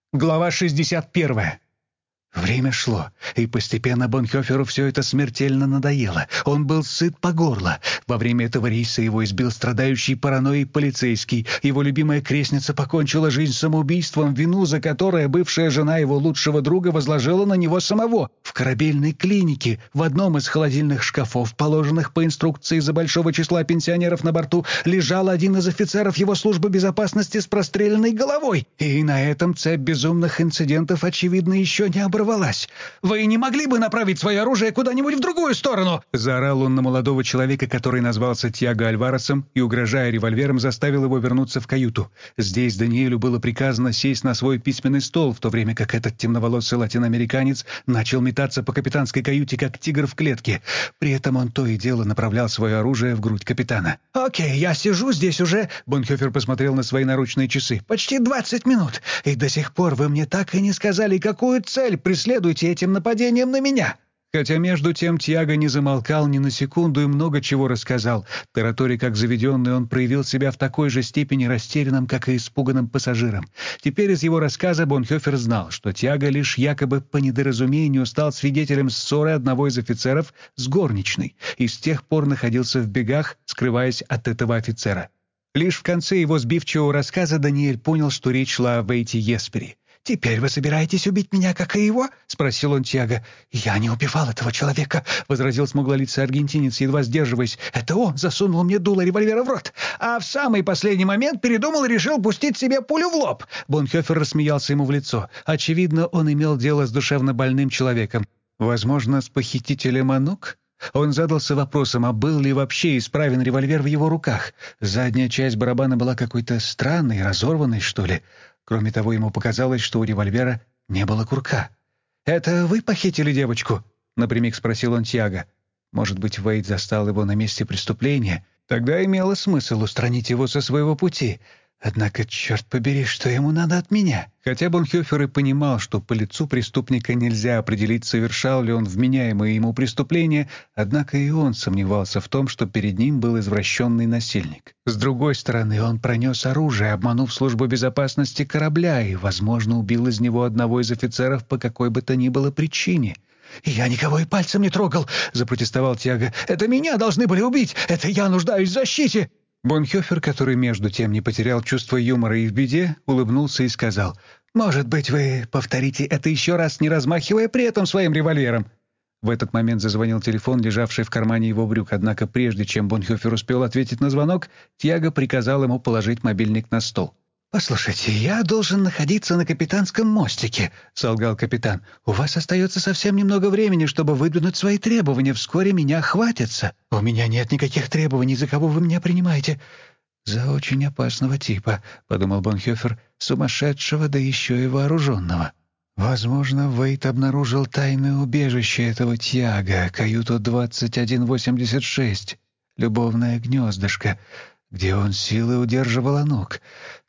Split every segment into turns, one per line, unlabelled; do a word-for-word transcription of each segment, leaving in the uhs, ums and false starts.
Глава шестьдесят первая. Время шло, и постепенно Бонхёферу все это смертельно надоело. Он был сыт по горло. Во время этого рейса его избил страдающий паранойей полицейский. Его любимая крестница покончила жизнь самоубийством, вину за которое бывшая жена его лучшего друга возложила на него самого. В корабельной клинике в одном из холодильных шкафов, положенных по инструкции из-за большого числа пенсионеров на борту, лежал один из офицеров его службы безопасности с простреленной головой. И на этом цепь безумных инцидентов, очевидно, еще не оборвалась. «Вы не могли бы направить свое оружие куда-нибудь в другую сторону?» Заорал он на молодого человека, который назвался Тьяго Альваресом, и, угрожая револьвером, заставил его вернуться в каюту. Здесь Даниэлю было приказано сесть на свой письменный стол, в то время как этот темноволосый латиноамериканец начал метаться по капитанской каюте, как тигр в клетке. При этом он то и дело направлял свое оружие в грудь капитана. «Окей, я сижу здесь уже...» Бонхёфер посмотрел на свои наручные часы. «Почти двадцать минут, и до сих пор вы мне так и не сказали, какую цель преследуете этим нападением на меня». Хотя между тем Тьяго не замолкал ни на секунду и много чего рассказал. Тараторе, как заведенный, он проявил себя в такой же степени растерянным, как и испуганным пассажиром. Теперь из его рассказа Бонхёфер знал, что Тьяго лишь якобы по недоразумению стал свидетелем ссоры одного из офицеров с горничной и с тех пор находился в бегах, скрываясь от этого офицера. Лишь в конце его сбивчивого рассказа Даниэль понял, что речь шла о Вейте Еспери. «Теперь вы собираетесь убить меня, как и его?» — спросил он Тьяго. «Я не убивал этого человека», — возразил смуглолицый аргентинец, едва сдерживаясь. «Это он засунул мне дуло револьвера в рот, а в самый последний момент передумал и решил пустить себе пулю в лоб». Бонхёфер рассмеялся ему в лицо. Очевидно, он имел дело с душевно больным человеком. Возможно, с похитителем Анук? Он задался вопросом, а был ли вообще исправен револьвер в его руках. Задняя часть барабана была какой-то странной, разорванной, что ли. Кроме того, ему показалось, что у револьвера не было курка. «Это вы похитили девочку?» — напрямик спросил он Тьяго. Может быть, Вейт застал его на месте преступления? Тогда имело смысл устранить его со своего пути. Однако, черт побери, что ему надо от меня? Хотя Бонхёфер и понимал, что по лицу преступника нельзя определить, совершал ли он вменяемое ему преступление, однако и он сомневался в том, что перед ним был извращенный насильник. С другой стороны, он пронес оружие, обманув службу безопасности корабля, и, возможно, убил из него одного из офицеров по какой бы то ни было причине. «Я никого и пальцем не трогал!» — запротестовал Тьяго. «Это меня должны были убить! Это я нуждаюсь в защите!» Бонхёфер, который между тем не потерял чувство юмора и в беде, улыбнулся и сказал: «Может быть, вы повторите это еще раз, не размахивая при этом своим револьвером?» В этот момент зазвонил телефон, лежавший в кармане его брюк, однако прежде чем Бонхёфер успел ответить на звонок, Тьяго приказал ему положить мобильник на стол. «Послушайте, я должен находиться на капитанском мостике», — солгал капитан. «У вас остается совсем немного времени, чтобы выдвинуть свои требования. Вскоре меня хватится». «У меня нет никаких требований, за кого вы меня принимаете». «За очень опасного типа», — подумал Бонхёфер, — «сумасшедшего, да еще и вооруженного». Возможно, Вейт обнаружил тайное убежище этого Тьяго, каюту двадцать один восемьдесят шесть, любовное гнездышко, где он силой удерживал Анук.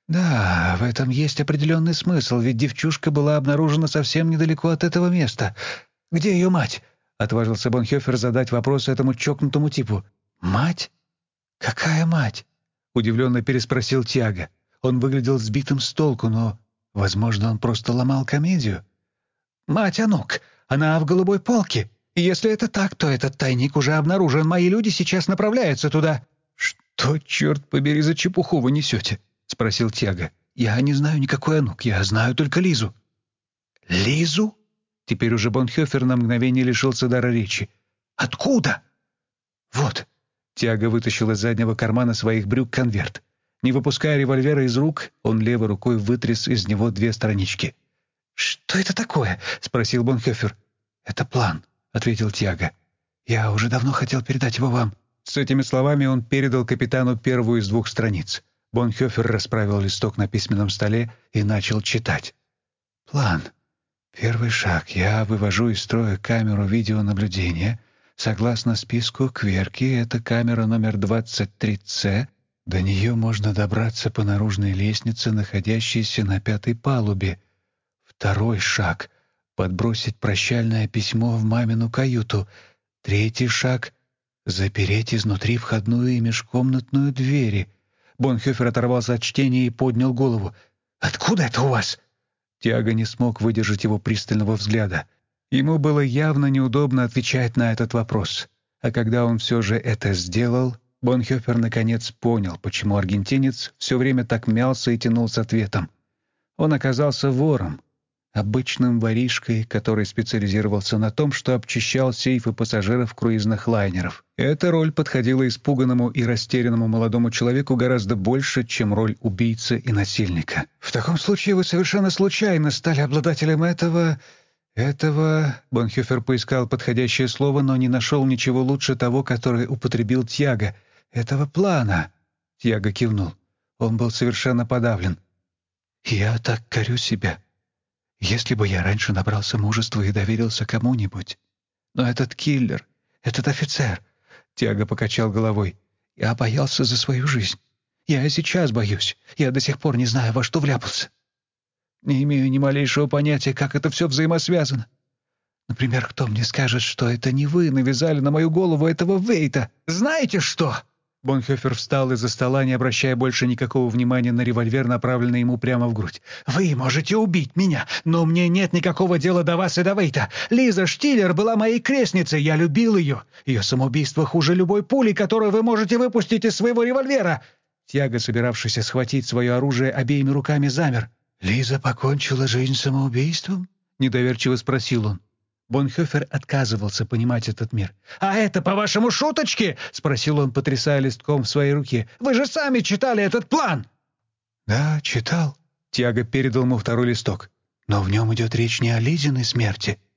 Да, в этом есть определенный смысл, ведь девчушка была обнаружена совсем недалеко от этого места. «Где ее мать?» — отважился Бонхёфер задать вопрос этому чокнутому типу. «Мать? Какая мать?» — удивленно переспросил Тьяго. Он выглядел сбитым с толку, но, возможно, он просто ломал комедию. «Мать Анук! Она в голубой полке! И если это так, то этот тайник уже обнаружен. Мои люди сейчас направляются туда». «Что, черт побери, за чепуху вы несете?» — спросил Тьяго. «Я не знаю никакой Анук, я знаю только Лизу». «Лизу?» Теперь уже Бонхёфер на мгновение лишился дара речи. «Откуда?» «Вот». Тьяго вытащил из заднего кармана своих брюк конверт. Не выпуская револьвера из рук, он левой рукой вытряс из него две странички. «Что это такое?» — спросил Бонхёфер. «Это план», — ответил Тьяго. «Я уже давно хотел передать его вам». С этими словами он передал капитану первую из двух страниц. Бонхёфер расправил листок на письменном столе и начал читать. «План. Первый шаг. Я вывожу из строя камеру видеонаблюдения. Согласно списку Кверки, это камера номер двадцать три С. До нее можно добраться по наружной лестнице, находящейся на пятой палубе. Второй шаг — подбросить прощальное письмо в мамину каюту. Третий шаг — запереть изнутри входную и межкомнатную двери». Бонхёфер оторвался от чтения и поднял голову. «Откуда это у вас?» Тиаго не смог выдержать его пристального взгляда. Ему было явно неудобно отвечать на этот вопрос. А когда он все же это сделал, Бонхёфер наконец понял, почему аргентинец все время так мялся и тянул с ответом. Он оказался вором, обычным воришкой, который специализировался на том, что обчищал сейфы пассажиров круизных лайнеров. Эта роль подходила испуганному и растерянному молодому человеку гораздо больше, чем роль убийцы и насильника. «В таком случае вы совершенно случайно стали обладателем этого... этого...» Бонхёфер поискал подходящее слово, но не нашел ничего лучше того, которое употребил Тиаго. «Этого плана...» Тиаго кивнул. Он был совершенно подавлен. «Я так корю себя. Если бы я раньше набрался мужества и доверился кому-нибудь. Но этот киллер, этот офицер...» Тиаго покачал головой. «Я боялся за свою жизнь. Я и сейчас боюсь. Я до сих пор не знаю, во что вляпался. Не имею ни малейшего понятия, как это все взаимосвязано. Например, кто мне скажет, что это не вы навязали на мою голову этого Вейта? Знаете что?» Бонхёфер встал из-за стола, не обращая больше никакого внимания на револьвер, направленный ему прямо в грудь. «Вы можете убить меня, но мне нет никакого дела до вас и до Вейта. Лиза Штиллер была моей крестницей, я любил ее. Ее самоубийство хуже любой пули, которую вы можете выпустить из своего револьвера». Тиаго, собиравшийся схватить свое оружие, обеими руками замер. «Лиза покончила жизнь самоубийством?» — недоверчиво спросил он. Бонхёфер отказывался понимать этот мир. «А это, по-вашему, шуточки?» — спросил он, потрясая листком в своей руке. «Вы же сами читали этот план!» «Да, читал». Тиаго передал ему второй листок. «Но в нем идет речь не о Лизиной смерти».